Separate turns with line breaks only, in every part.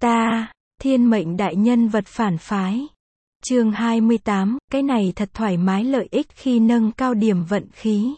Ta, thiên mệnh đại nhân vật phản phái. Chương 28, cái này thật thoải mái lợi ích khi nâng cao điểm vận khí.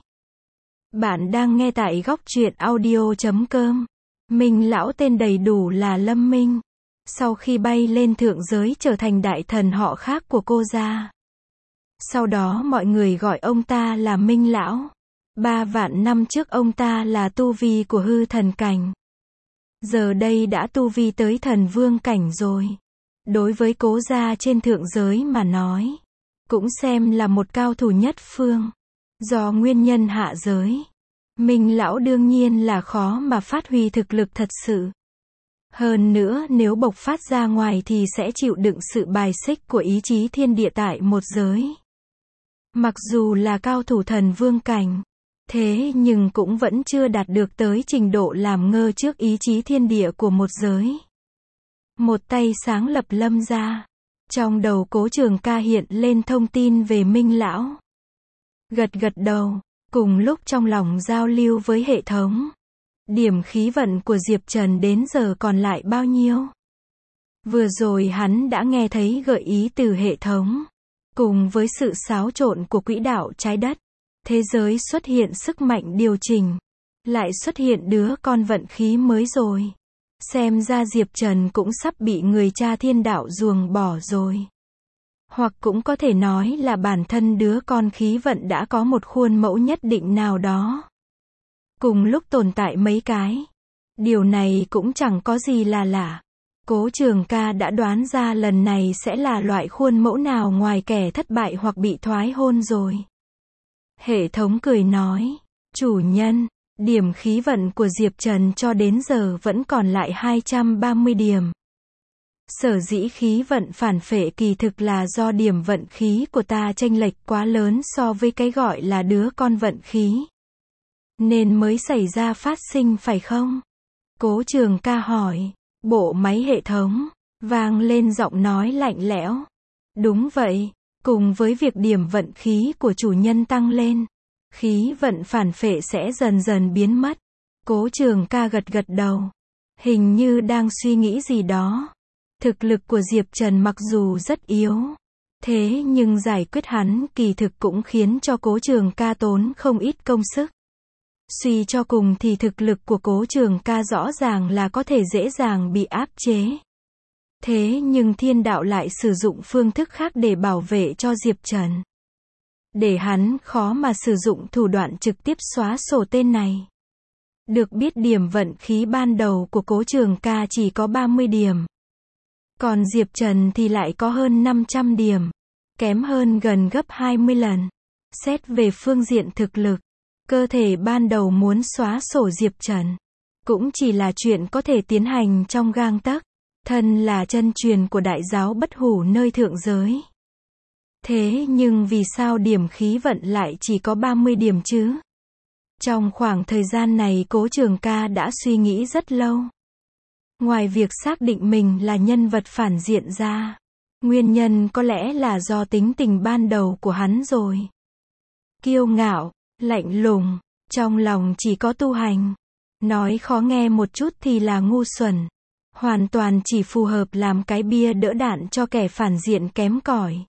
Bạn đang nghe tại góc truyện audio.com. Minh lão tên đầy đủ là Lâm Minh. Sau khi bay lên thượng giới trở thành đại thần họ khác của cô gia. Sau đó mọi người gọi ông ta là Minh lão. 3 vạn năm trước ông ta là tu vi của hư thần cảnh. Giờ đây đã tu vi tới thần vương cảnh rồi. Đối với cố gia trên thượng giới mà nói, cũng xem là một cao thủ nhất phương. Do nguyên nhân hạ giới, Minh lão đương nhiên là khó mà phát huy thực lực thật sự. Hơn nữa nếu bộc phát ra ngoài thì sẽ chịu đựng sự bài xích của ý chí thiên địa tại một giới. Mặc dù là cao thủ thần vương cảnh, thế nhưng cũng vẫn chưa đạt được tới trình độ làm ngơ trước ý chí thiên địa của một giới. Một tay sáng lập Lâm ra. Trong đầu Cố Trường Ca hiện lên thông tin về Minh lão. Gật gật đầu, cùng lúc trong lòng giao lưu với hệ thống. Điểm khí vận của Diệp Trần đến giờ còn lại bao nhiêu? Vừa rồi hắn đã nghe thấy gợi ý từ hệ thống. Cùng với sự xáo trộn của quỹ đạo trái đất, thế giới xuất hiện sức mạnh điều chỉnh. Lại xuất hiện đứa con vận khí mới rồi. Xem ra Diệp Trần cũng sắp bị người cha thiên đạo ruồng bỏ rồi. Hoặc cũng có thể nói là bản thân đứa con khí vận đã có một khuôn mẫu nhất định nào đó. Cùng lúc tồn tại mấy cái. Điều này cũng chẳng có gì là lạ. Cố Trường Ca đã đoán ra lần này sẽ là loại khuôn mẫu nào ngoài kẻ thất bại hoặc bị thoái hôn rồi. Hệ thống cười nói, chủ nhân, điểm khí vận của Diệp Trần cho đến giờ vẫn còn lại 230 điểm. Sở dĩ khí vận phản phệ kỳ thực là do điểm vận khí của ta chênh lệch quá lớn so với cái gọi là đứa con vận khí. Nên mới xảy ra phát sinh phải không? Cố Trường Ca hỏi. Bộ máy hệ thống vang lên giọng nói lạnh lẽo. Đúng vậy, cùng với việc điểm vận khí của chủ nhân tăng lên, khí vận phản phệ sẽ dần dần biến mất. Cố Trường Ca gật gật đầu, hình như đang suy nghĩ gì đó. Thực lực của Diệp Trần mặc dù rất yếu, thế nhưng giải quyết hắn kỳ thực cũng khiến cho Cố Trường Ca tốn không ít công sức. Suy cho cùng thì thực lực của Cố Trường Ca rõ ràng là có thể dễ dàng bị áp chế. Thế nhưng thiên đạo lại sử dụng phương thức khác để bảo vệ cho Diệp Trần. Để hắn khó mà sử dụng thủ đoạn trực tiếp xóa sổ tên này. Được biết điểm vận khí ban đầu của Cố Trường Ca chỉ có 30 điểm. Còn Diệp Trần thì lại có hơn 500 điểm. Kém hơn gần gấp 20 lần. Xét về phương diện thực lực, cơ thể ban đầu muốn xóa sổ Diệp Trần cũng chỉ là chuyện có thể tiến hành trong gang tấc. Thân là chân truyền của đại giáo bất hủ nơi thượng giới. Thế nhưng vì sao điểm khí vận lại chỉ có 30 điểm chứ? Trong khoảng thời gian này Cố Trường Ca đã suy nghĩ rất lâu. Ngoài việc xác định mình là nhân vật phản diện ra, nguyên nhân có lẽ là do tính tình ban đầu của hắn rồi. Kiêu ngạo, lạnh lùng, trong lòng chỉ có tu hành. Nói khó nghe một chút thì là ngu xuẩn. Hoàn toàn chỉ phù hợp làm cái bia đỡ đạn cho kẻ phản diện kém cỏi.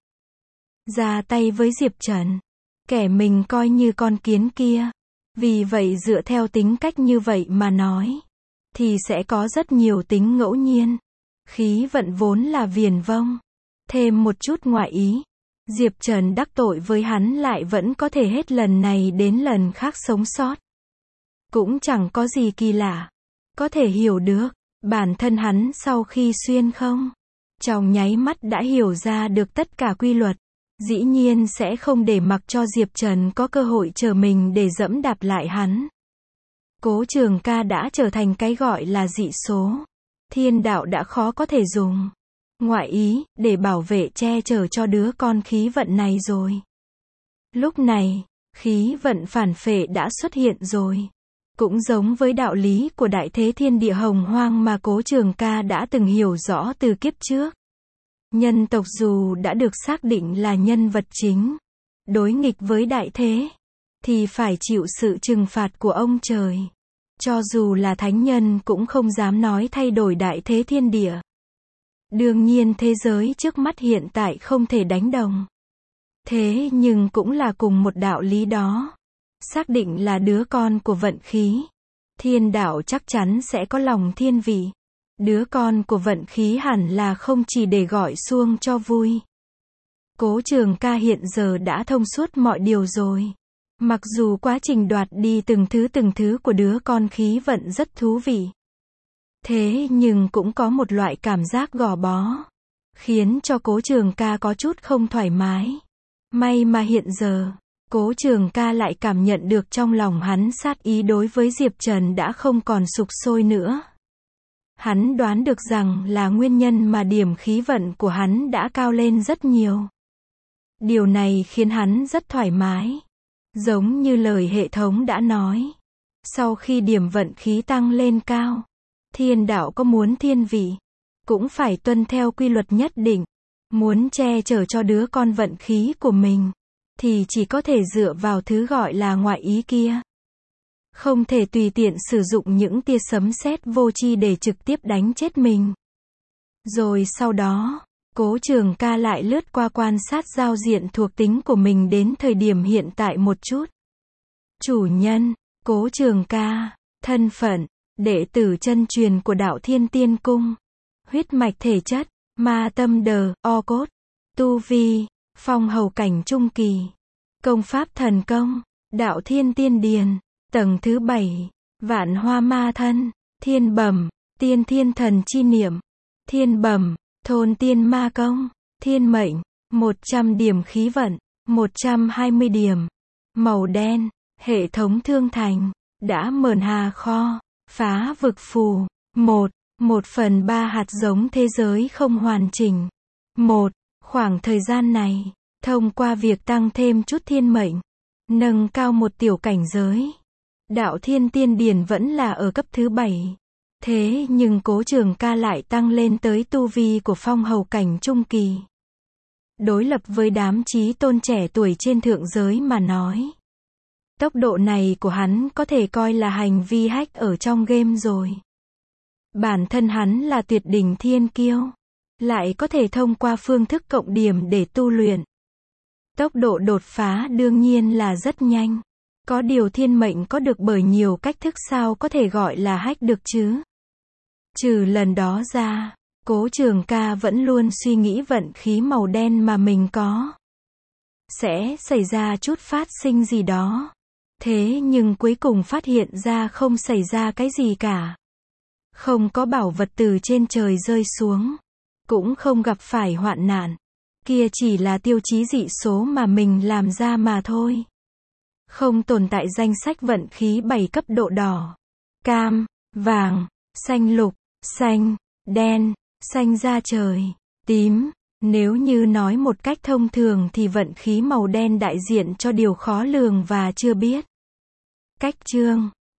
Ra tay với Diệp Trần, kẻ mình coi như con kiến kia. Vì vậy dựa theo tính cách như vậy mà nói, thì sẽ có rất nhiều tính ngẫu nhiên. Khí vận vốn là viển vông. Thêm một chút ngoại ý. Diệp Trần đắc tội với hắn lại vẫn có thể hết lần này đến lần khác sống sót. Cũng chẳng có gì kỳ lạ. Có thể hiểu được, bản thân hắn sau khi xuyên không, trong nháy mắt đã hiểu ra được tất cả quy luật. Dĩ nhiên sẽ không để mặc cho Diệp Trần có cơ hội chờ mình để dẫm đạp lại hắn. Cố Trường Ca đã trở thành cái gọi là dị số. Thiên đạo đã khó có thể dùng ngoại ý để bảo vệ che chở cho đứa con khí vận này rồi. Lúc này, khí vận phản phệ đã xuất hiện rồi. Cũng giống với đạo lý của đại thế thiên địa hồng hoang mà Cố Trường Ca đã từng hiểu rõ từ kiếp trước. Nhân tộc dù đã được xác định là nhân vật chính, đối nghịch với đại thế, thì phải chịu sự trừng phạt của ông trời. Cho dù là thánh nhân cũng không dám nói thay đổi đại thế thiên địa. Đương nhiên thế giới trước mắt hiện tại không thể đánh đồng. Thế nhưng cũng là cùng một đạo lý đó. Xác định là đứa con của vận khí. Thiên đạo chắc chắn sẽ có lòng thiên vị. Đứa con của vận khí hẳn là không chỉ để gọi xuông cho vui. Cố Trường Ca hiện giờ đã thông suốt mọi điều rồi. Mặc dù quá trình đoạt đi từng thứ của đứa con khí vận rất thú vị. Thế nhưng cũng có một loại cảm giác gò bó. Khiến cho Cố Trường Ca có chút không thoải mái. May mà hiện giờ, Cố Trường Ca lại cảm nhận được trong lòng hắn sát ý đối với Diệp Trần đã không còn sục sôi nữa. Hắn đoán được rằng là nguyên nhân mà điểm khí vận của hắn đã cao lên rất nhiều. Điều này khiến hắn rất thoải mái. Giống như lời hệ thống đã nói. Sau khi điểm vận khí tăng lên cao, thiên đạo có muốn thiên vị, cũng phải tuân theo quy luật nhất định. Muốn che chở cho đứa con vận khí của mình, thì chỉ có thể dựa vào thứ gọi là ngoại ý kia. Không thể tùy tiện sử dụng những tia sấm sét vô tri để trực tiếp đánh chết mình. Rồi sau đó, Cố Trường Ca lại lướt qua quan sát giao diện thuộc tính của mình đến thời điểm hiện tại một chút. Chủ nhân, Cố Trường Ca. Thân phận, đệ tử chân truyền của đạo Thiên Tiên Cung. Huyết mạch thể chất, ma tâm đờ, o cốt. Tu vi, phong hầu cảnh trung kỳ. Công pháp thần công, đạo Thiên Tiên Điền. Tầng thứ 7, vạn hoa ma thân, thiên bẩm, tiên thiên thần chi niệm. Thiên bẩm, thôn tiên ma công, thiên mệnh, 100 điểm khí vận, 120 điểm. Màu đen, hệ thống thương thành, đã mờn hà kho, phá vực phù. 1/3 hạt giống thế giới không hoàn chỉnh. Khoảng thời gian này, thông qua việc tăng thêm chút thiên mệnh, nâng cao một tiểu cảnh giới. Đạo Thiên Tiên Điển vẫn là ở cấp thứ 7. Thế nhưng Cố Trường Ca lại tăng lên tới tu vi của phong hầu cảnh trung kỳ. Đối lập với đám chí tôn trẻ tuổi trên thượng giới mà nói. Tốc độ này của hắn có thể coi là hành vi hack ở trong game rồi. Bản thân hắn là tuyệt đỉnh thiên kiêu. Lại có thể thông qua phương thức cộng điểm để tu luyện. Tốc độ đột phá đương nhiên là rất nhanh. Có điều thiên mệnh có được bởi nhiều cách thức sao có thể gọi là hack được chứ. Trừ lần đó ra, Cố Trường Ca vẫn luôn suy nghĩ vận khí màu đen mà mình có. Sẽ xảy ra chút phát sinh gì đó. Thế nhưng cuối cùng phát hiện ra không xảy ra cái gì cả. Không có bảo vật từ trên trời rơi xuống. Cũng không gặp phải hoạn nạn. Kia chỉ là tiêu chí dị số mà mình làm ra mà thôi. Không tồn tại danh sách vận khí 7 cấp độ đỏ, cam, vàng, xanh lục, xanh, đen, xanh da trời, tím. Nếu như nói một cách thông thường thì vận khí màu đen đại diện cho điều khó lường và chưa biết. Cách chương